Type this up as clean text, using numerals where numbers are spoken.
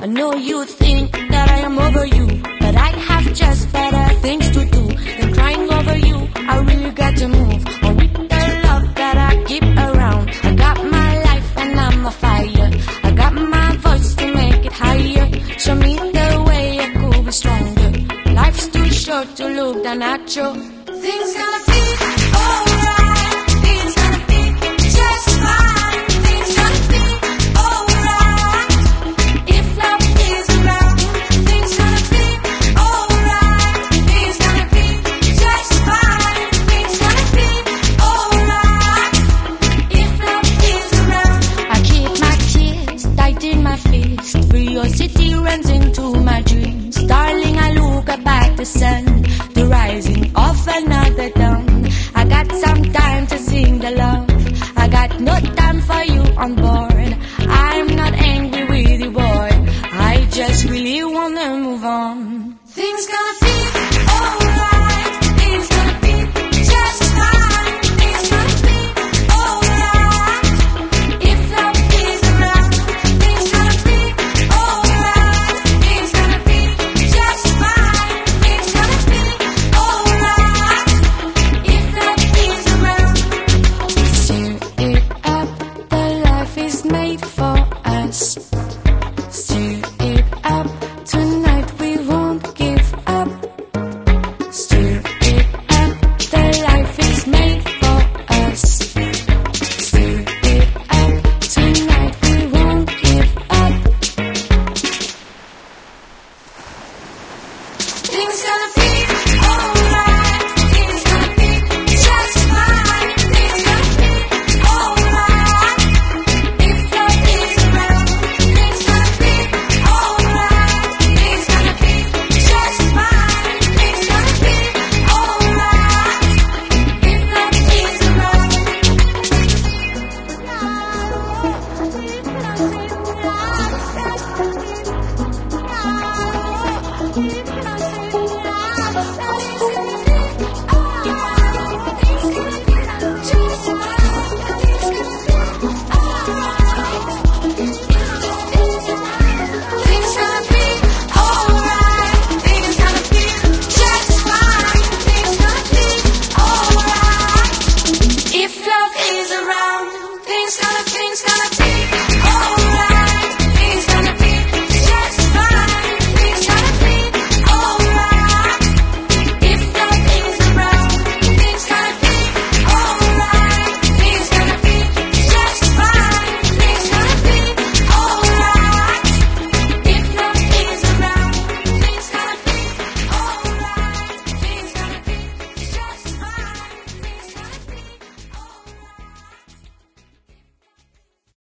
I know you think that I am over you, but I have just better things to do than crying over you. I really got to move on with the love that I keep around. I got my life and I'm a fire. I got my voice to make it higher. Show me the way I could be stronger. Life's too short to look down at you. Things gonna be alright. Things gonna be just fine. Things gonna be alright. If love is around, things gonna be alright. Things gonna be just fine. Things gonna be alright. If love is around, I keep my tears tight in my fist. Curiosity runs into my dreams. Darling, I look up at the sun, the rising of another dawn. I got some time to sing the love. I got no time for you on board. I'm not angry with you, boy. I just really wanna move on. Things gonna be alright. Things gonna be just fine. Things gonna be alright. If love is around, things gonna be alright. Things gonna be just fine. Things gonna be alright. If love is around, stir it up. The life is made for us. Stir it up. Tonight we won't give up. Stir it up. The life is made for us. Stir it up. Tonight we won't give up. Things gonna be alright. Things gonna be just fine. Things gonna be alright. If love is around, things gonna be alright. Things gonna be just fine. Things gonna be alright. If love is around. Things gonna be alright. Things gonna be just fine. Things gonna be alright. If love is around.